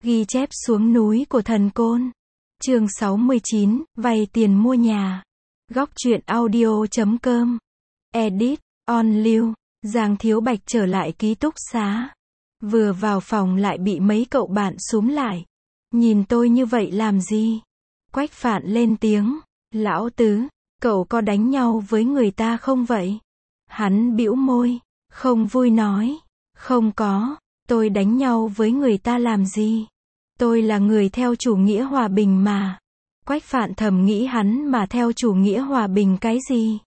Ghi chép xuống núi của thần Côn. Chương 69, vay tiền mua nhà. Góc truyện audio.com. Edit, on lưu. Giang Thiếu Bạch trở lại ký túc xá. Vừa vào phòng lại bị mấy cậu bạn xúm lại. Nhìn tôi như vậy làm gì? Quách Phạn lên tiếng. Lão Tứ, cậu có đánh nhau với người ta không vậy? Hắn bĩu môi, không vui nói. Không có, tôi đánh nhau với người ta làm gì? Tôi là người theo chủ nghĩa hòa bình mà. Quách Phạn thầm nghĩ hắn mà theo chủ nghĩa hòa bình cái gì?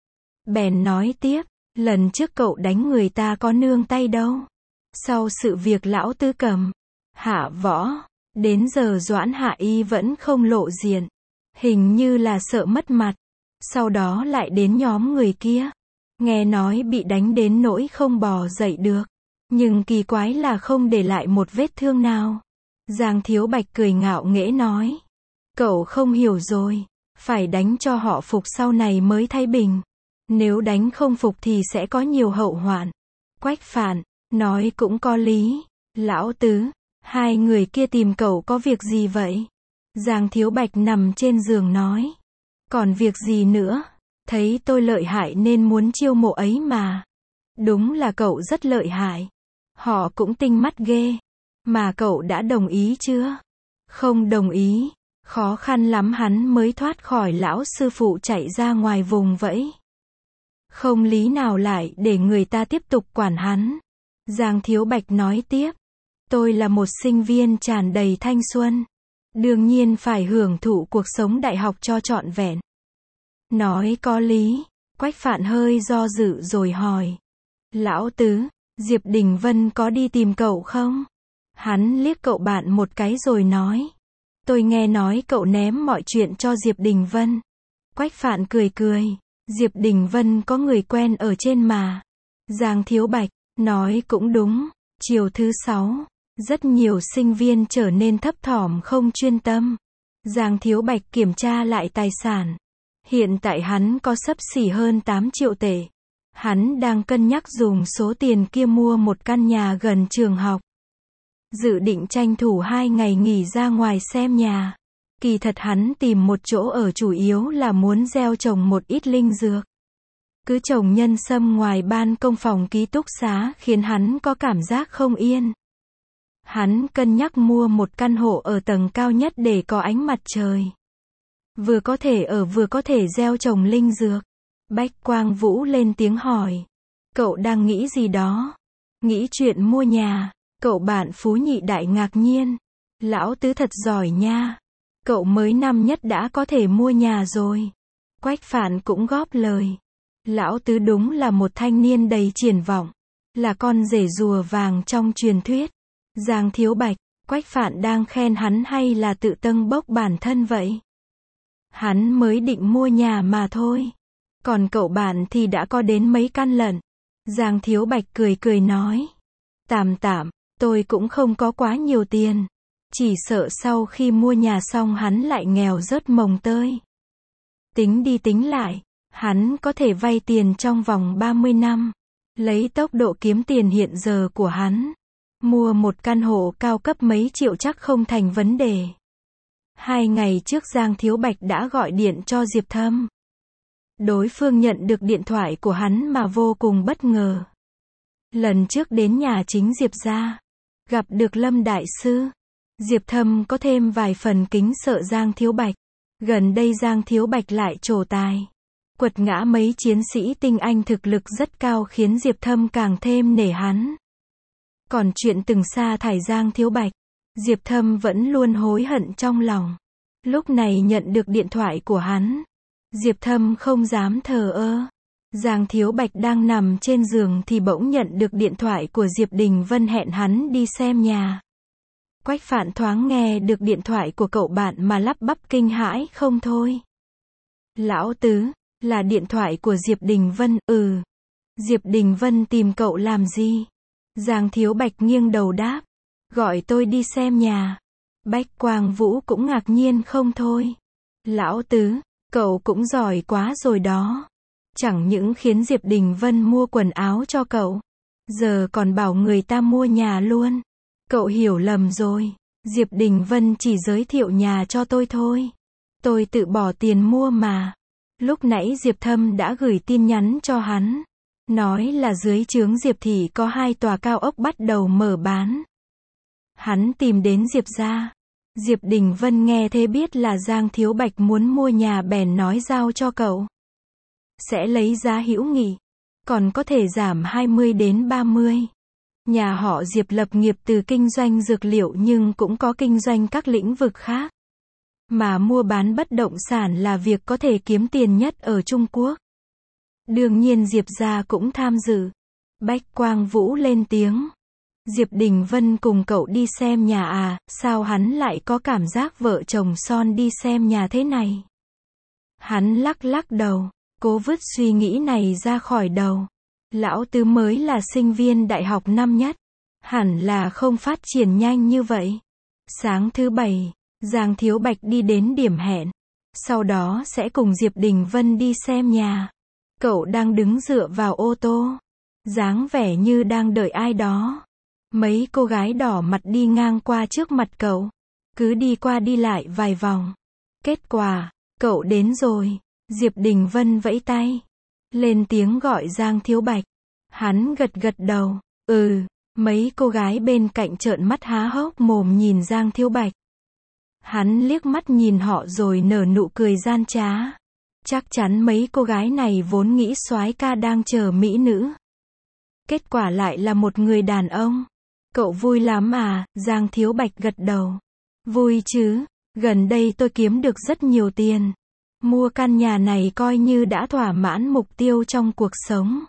Bèn nói tiếp, lần trước cậu đánh người ta có nương tay đâu. Sau sự việc lão Tứ cầm, hạ võ, đến giờ Doãn Hạ Y vẫn không lộ diện. Hình như là sợ mất mặt. Sau đó lại đến nhóm người kia. Nghe nói bị đánh đến nỗi không bò dậy được. Nhưng kỳ quái là không để lại một vết thương nào. Giang Thiếu Bạch cười ngạo nghễ nói. Cậu không hiểu rồi. Phải đánh cho họ phục sau này mới thái bình. Nếu đánh không phục thì sẽ có nhiều hậu hoạn. Quách Phạn, nói cũng có lý. Lão Tứ, hai người kia tìm cậu có việc gì vậy? Giang Thiếu Bạch nằm trên giường nói. Còn việc gì nữa? Thấy tôi lợi hại nên muốn chiêu mộ ấy mà. Đúng là cậu rất lợi hại. Họ cũng tinh mắt ghê. Mà cậu đã đồng ý chưa? Không đồng ý. Khó khăn lắm hắn mới thoát khỏi lão sư phụ chạy ra ngoài vùng vẫy. Không lý nào lại để người ta tiếp tục quản hắn. Giang Thiếu Bạch nói tiếp. Tôi là một sinh viên tràn đầy thanh xuân. Đương nhiên phải hưởng thụ cuộc sống đại học cho trọn vẹn. Nói có lý. Quách Phạn hơi do dự rồi hỏi. Lão Tứ, Diệp Đình Vân có đi tìm cậu không? Hắn liếc cậu bạn một cái rồi nói. Tôi nghe nói cậu ném mọi chuyện cho Diệp Đình Vân. Quách Phạn cười cười. Diệp Đình Vân có người quen ở trên mà. Giang Thiếu Bạch, nói cũng đúng. Chiều thứ 6, rất nhiều sinh viên trở nên thấp thỏm không chuyên tâm. Giang Thiếu Bạch kiểm tra lại tài sản. Hiện tại hắn có xấp xỉ hơn 8 triệu tệ. Hắn đang cân nhắc dùng số tiền kia mua một căn nhà gần trường học. Dự định tranh thủ 2 ngày nghỉ ra ngoài xem nhà. Kỳ thật hắn tìm một chỗ ở chủ yếu là muốn gieo trồng một ít linh dược. Cứ trồng nhân sâm ngoài ban công phòng ký túc xá khiến hắn có cảm giác không yên. Hắn cân nhắc mua một căn hộ ở tầng cao nhất để có ánh mặt trời. Vừa có thể ở vừa có thể gieo trồng linh dược. Bách Quang Vũ lên tiếng hỏi. Cậu đang nghĩ gì đó? Nghĩ chuyện mua nhà. Cậu bạn Phú Nhị Đại ngạc nhiên. Lão Tứ thật giỏi nha. Cậu mới năm nhất đã có thể mua nhà rồi. Quách Phạn cũng góp lời. Lão Tứ đúng là một thanh niên đầy triển vọng. Là con rể rùa vàng trong truyền thuyết. Giang Thiếu Bạch, Quách Phạn đang khen hắn hay là tự tâng bốc bản thân vậy? Hắn mới định mua nhà mà thôi. Còn cậu bạn thì đã có đến mấy căn lận. Giang Thiếu Bạch cười cười nói. Tạm tạm, tôi cũng không có quá nhiều tiền. Chỉ sợ sau khi mua nhà xong hắn lại nghèo rớt mồng tơi. Tính đi tính lại, hắn có thể vay tiền trong vòng 30 năm. Lấy tốc độ kiếm tiền hiện giờ của hắn. Mua một căn hộ cao cấp mấy triệu chắc không thành vấn đề. 2 ngày trước Giang Thiếu Bạch đã gọi điện cho Diệp Thâm. Đối phương nhận được điện thoại của hắn mà vô cùng bất ngờ. Lần trước đến nhà chính Diệp gia, gặp được Lâm Đại Sư. Diệp Thâm có thêm vài phần kính sợ Giang Thiếu Bạch. Gần đây Giang Thiếu Bạch lại trổ tài. Quật ngã mấy chiến sĩ tinh anh thực lực rất cao khiến Diệp Thâm càng thêm nể hắn. Còn chuyện từng sa thải Giang Thiếu Bạch, Diệp Thâm vẫn luôn hối hận trong lòng. Lúc này nhận được điện thoại của hắn, Diệp Thâm không dám thờ ơ. Giang Thiếu Bạch đang nằm trên giường thì bỗng nhận được điện thoại của Diệp Đình Vân hẹn hắn đi xem nhà. Quách Phạn thoáng nghe được điện thoại của cậu bạn mà lắp bắp kinh hãi không thôi. Lão Tứ, là điện thoại của Diệp Đình Vân, Diệp Đình Vân tìm cậu làm gì? Giang Thiếu Bạch nghiêng đầu đáp. Gọi tôi đi xem nhà. Bách Quang Vũ cũng ngạc nhiên không thôi. Lão Tứ, cậu cũng giỏi quá rồi đó. Chẳng những khiến Diệp Đình Vân mua quần áo cho cậu, giờ còn bảo người ta mua nhà luôn. Cậu hiểu lầm rồi. Diệp Đình Vân chỉ giới thiệu nhà cho tôi thôi. Tôi tự bỏ tiền mua mà. Lúc nãy Diệp Thâm đã gửi tin nhắn cho hắn. Nói là dưới trướng Diệp Thị có 2 tòa cao ốc bắt đầu mở bán. Hắn tìm đến Diệp gia. Diệp Đình Vân nghe thế biết là Giang Thiếu Bạch muốn mua nhà bèn nói giao cho cậu. Sẽ lấy giá hữu nghị. Còn có thể giảm 20 đến 30. Nhà họ Diệp lập nghiệp từ kinh doanh dược liệu nhưng cũng có kinh doanh các lĩnh vực khác. Mà mua bán bất động sản là việc có thể kiếm tiền nhất ở Trung Quốc. Đương nhiên Diệp gia cũng tham dự. Bách Quang Vũ lên tiếng. Diệp Đình Vân cùng cậu đi xem nhà à, sao hắn lại có cảm giác vợ chồng son đi xem nhà thế này? Hắn lắc lắc đầu, cố vứt suy nghĩ này ra khỏi đầu. Lão Tứ mới là sinh viên đại học năm nhất. Hẳn là không phát triển nhanh như vậy. Sáng thứ Bảy, Giang Thiếu Bạch đi đến điểm hẹn. Sau đó sẽ cùng Diệp Đình Vân đi xem nhà. Cậu đang đứng dựa vào ô tô. Dáng vẻ như đang đợi ai đó. Mấy cô gái đỏ mặt đi ngang qua trước mặt cậu. Cứ đi qua đi lại vài vòng. Kết quả, cậu đến rồi. Diệp Đình Vân vẫy tay. Lên tiếng gọi Giang Thiếu Bạch. Hắn gật gật đầu. Mấy cô gái bên cạnh trợn mắt há hốc mồm nhìn Giang Thiếu Bạch. Hắn liếc mắt nhìn họ rồi nở nụ cười gian trá. Chắc chắn mấy cô gái này vốn nghĩ soái ca đang chờ mỹ nữ. Kết quả lại là một người đàn ông. Cậu vui lắm à? Giang Thiếu Bạch gật đầu. Vui chứ, gần đây tôi kiếm được rất nhiều tiền. Mua căn nhà này coi như đã thỏa mãn mục tiêu trong cuộc sống.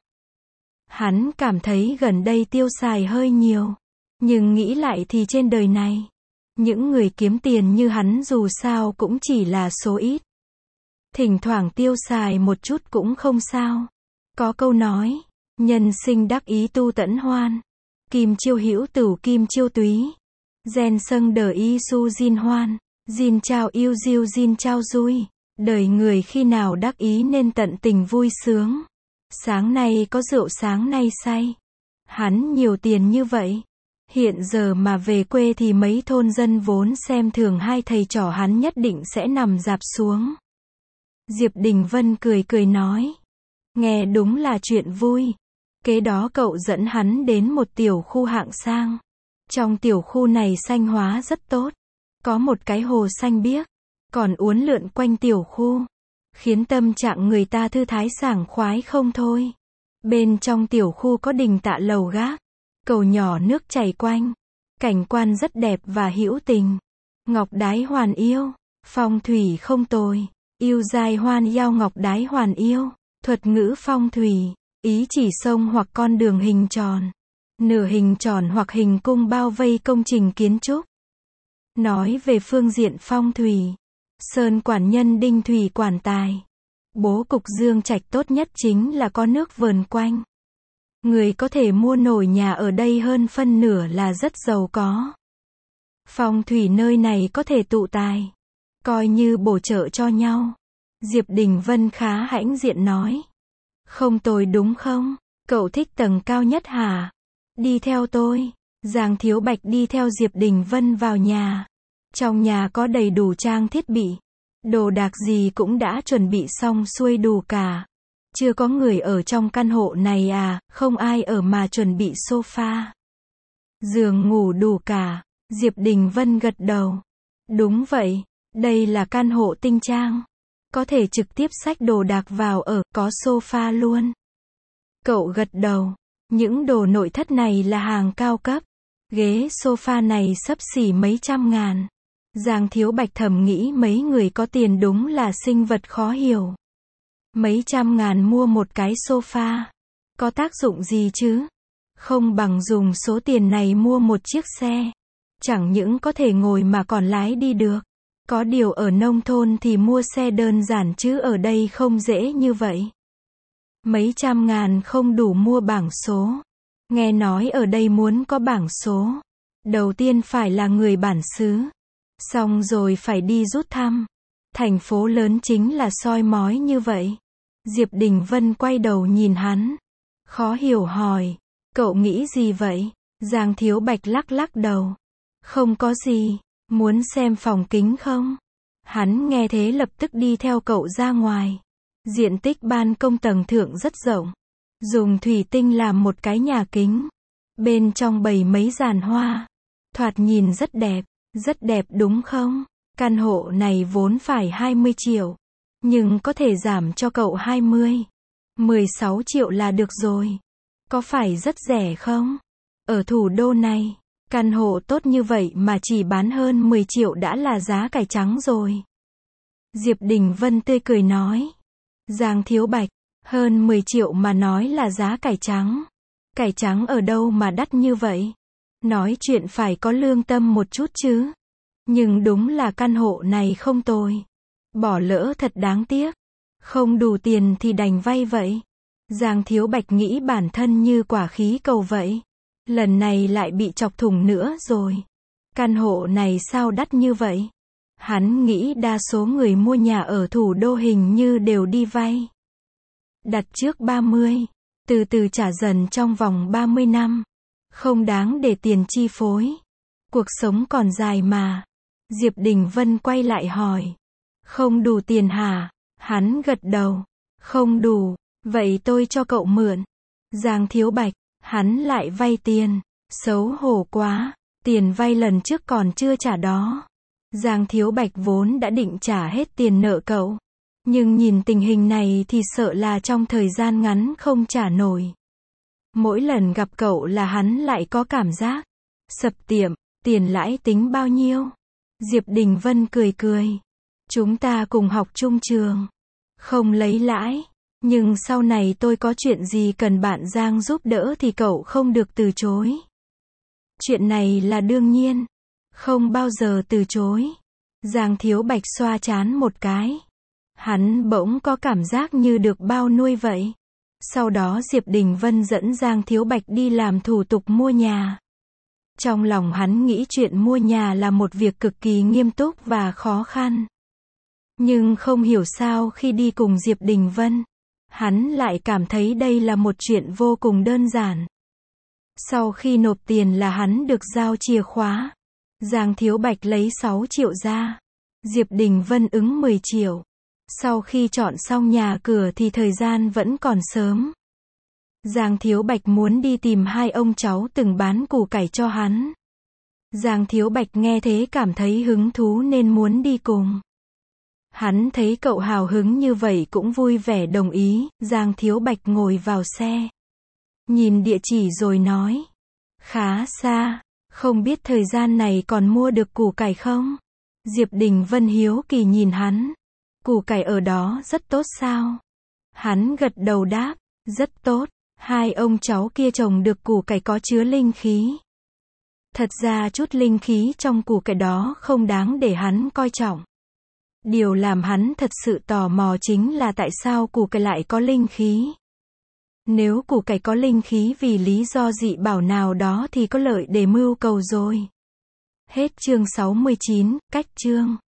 Hắn cảm thấy gần đây tiêu xài hơi nhiều. Nhưng nghĩ lại thì trên đời này, những người kiếm tiền như hắn dù sao cũng chỉ là số ít. Thỉnh thoảng tiêu xài một chút cũng không sao. Có câu nói, nhân sinh đắc ý tu tẫn hoan. Kim chiêu hữu tử kim chiêu túy. Gen sâng đờ y su jin hoan. Jin trao yêu diêu jin trao vui. Đời người khi nào đắc ý nên tận tình vui sướng. Sáng nay có rượu sáng nay say. Hắn nhiều tiền như vậy. Hiện giờ mà về quê thì mấy thôn dân vốn xem thường hai thầy trò hắn nhất định sẽ nằm rạp xuống. Diệp Đình Vân cười cười nói. Nghe đúng là chuyện vui. Kế đó cậu dẫn hắn đến một tiểu khu hạng sang. Trong tiểu khu này xanh hóa rất tốt. Có một cái hồ xanh biếc. Còn uốn lượn quanh tiểu khu. Khiến tâm trạng người ta thư thái sảng khoái không thôi. Bên trong tiểu khu có đình tạ lầu gác. Cầu nhỏ nước chảy quanh. Cảnh quan rất đẹp và hữu tình. Ngọc đái hoàn yêu. Phong thủy không tồi. Yêu dài hoan giao ngọc đái hoàn yêu. Thuật ngữ phong thủy. Ý chỉ sông hoặc con đường hình tròn. Nửa hình tròn hoặc hình cung bao vây công trình kiến trúc. Nói về phương diện phong thủy. Sơn quản nhân đinh thủy quản tài. Bố cục dương trạch tốt nhất chính là có nước vờn quanh. Người có thể mua nổi nhà ở đây hơn phân nửa là rất giàu có. Phong thủy nơi này có thể tụ tài. Coi như bổ trợ cho nhau. Diệp Đình Vân khá hãnh diện nói. Không tồi đúng không? Cậu thích tầng cao nhất hả? Đi theo tôi. Giang Thiếu Bạch đi theo Diệp Đình Vân vào nhà. Trong nhà có đầy đủ trang thiết bị. Đồ đạc gì cũng đã chuẩn bị xong xuôi đủ cả. Chưa có người ở trong căn hộ này à, không ai ở mà chuẩn bị sofa. Giường ngủ đủ cả. Diệp Đình Vân gật đầu. Đúng vậy, đây là căn hộ tinh trang. Có thể trực tiếp xách đồ đạc vào ở, có sofa luôn. Cậu gật đầu. Những đồ nội thất này là hàng cao cấp. Ghế sofa này xấp xỉ mấy trăm ngàn. Giang Thiếu Bạch thầm nghĩ mấy người có tiền đúng là sinh vật khó hiểu. Mấy trăm ngàn mua một cái sofa. Có tác dụng gì chứ? Không bằng dùng số tiền này mua một chiếc xe. Chẳng những có thể ngồi mà còn lái đi được. Có điều ở nông thôn thì mua xe đơn giản chứ ở đây không dễ như vậy. Mấy trăm ngàn không đủ mua bảng số. Nghe nói ở đây muốn có bảng số. Đầu tiên phải là người bản xứ. Xong rồi phải đi rút thăm. Thành phố lớn chính là soi mói như vậy. Diệp Đình Vân quay đầu nhìn hắn. Khó hiểu hỏi. Cậu nghĩ gì vậy? Giang Thiếu Bạch lắc lắc đầu. Không có gì. Muốn xem phòng kính không? Hắn nghe thế lập tức đi theo cậu ra ngoài. Diện tích ban công tầng thượng rất rộng. Dùng thủy tinh làm một cái nhà kính. Bên trong bày mấy giàn hoa. Thoạt nhìn rất đẹp đúng không? Căn hộ này vốn phải 20 triệu. Nhưng có thể giảm cho cậu 16 triệu là được rồi. Có phải rất rẻ không? Ở thủ đô này, căn hộ tốt như vậy mà chỉ bán hơn 10 triệu đã là giá cải trắng rồi. Diệp Đình Vân tươi cười nói. Giang Thiếu Bạch, hơn 10 triệu mà nói là giá cải trắng. Cải trắng ở đâu mà đắt như vậy? Nói chuyện phải có lương tâm một chút chứ. Nhưng đúng là căn hộ này không tồi. Bỏ lỡ thật đáng tiếc. Không đủ tiền thì đành vay vậy. Giang Thiếu Bạch nghĩ bản thân như quả khí cầu vậy. Lần này lại bị chọc thủng nữa rồi. Căn hộ này sao đắt như vậy? Hắn nghĩ đa số người mua nhà ở thủ đô hình như đều đi vay. Đặt trước 30, từ từ trả dần trong vòng 30 năm. Không đáng để tiền chi phối. Cuộc sống còn dài mà. Diệp Đình Vân quay lại hỏi. Không đủ tiền hả? Hắn gật đầu. Không đủ, vậy tôi cho cậu mượn. Giang Thiếu Bạch, hắn lại vay tiền. Xấu hổ quá, tiền vay lần trước còn chưa trả đó. Giang Thiếu Bạch vốn đã định trả hết tiền nợ cậu. Nhưng nhìn tình hình này thì sợ là trong thời gian ngắn không trả nổi. Mỗi lần gặp cậu là hắn lại có cảm giác sập tiệm, tiền lãi tính bao nhiêu? Diệp Đình Vân cười cười. Chúng ta cùng học chung trường. Không lấy lãi. Nhưng sau này tôi có chuyện gì cần bạn Giang giúp đỡ thì cậu không được từ chối. Chuyện này là đương nhiên. Không bao giờ từ chối. Giang Thiếu Bạch xoa trán một cái. Hắn bỗng có cảm giác như được bao nuôi vậy. Sau đó Diệp Đình Vân dẫn Giang Thiếu Bạch đi làm thủ tục mua nhà. Trong lòng hắn nghĩ chuyện mua nhà là một việc cực kỳ nghiêm túc và khó khăn. Nhưng không hiểu sao khi đi cùng Diệp Đình Vân, hắn lại cảm thấy đây là một chuyện vô cùng đơn giản. Sau khi nộp tiền là hắn được giao chìa khóa. Giang Thiếu Bạch lấy 6 triệu ra. Diệp Đình Vân ứng 10 triệu. Sau khi chọn xong nhà cửa thì thời gian vẫn còn sớm. Giang Thiếu Bạch muốn đi tìm hai ông cháu từng bán củ cải cho hắn. Giang Thiếu Bạch nghe thế cảm thấy hứng thú nên muốn đi cùng. Hắn thấy cậu hào hứng như vậy cũng vui vẻ đồng ý. Giang Thiếu Bạch ngồi vào xe. Nhìn địa chỉ rồi nói. Khá xa, không biết thời gian này còn mua được củ cải không? Diệp Đình Vân hiếu kỳ nhìn hắn. Củ cải ở đó rất tốt sao? Hắn gật đầu đáp, rất tốt. Hai ông cháu kia trồng được củ cải có chứa linh khí. Thật ra chút linh khí trong củ cải đó không đáng để hắn coi trọng. Điều làm hắn thật sự tò mò chính là tại sao củ cải lại có linh khí. Nếu củ cải có linh khí vì lý do dị bảo nào đó thì có lợi để mưu cầu rồi. Hết chương 69, cách chương.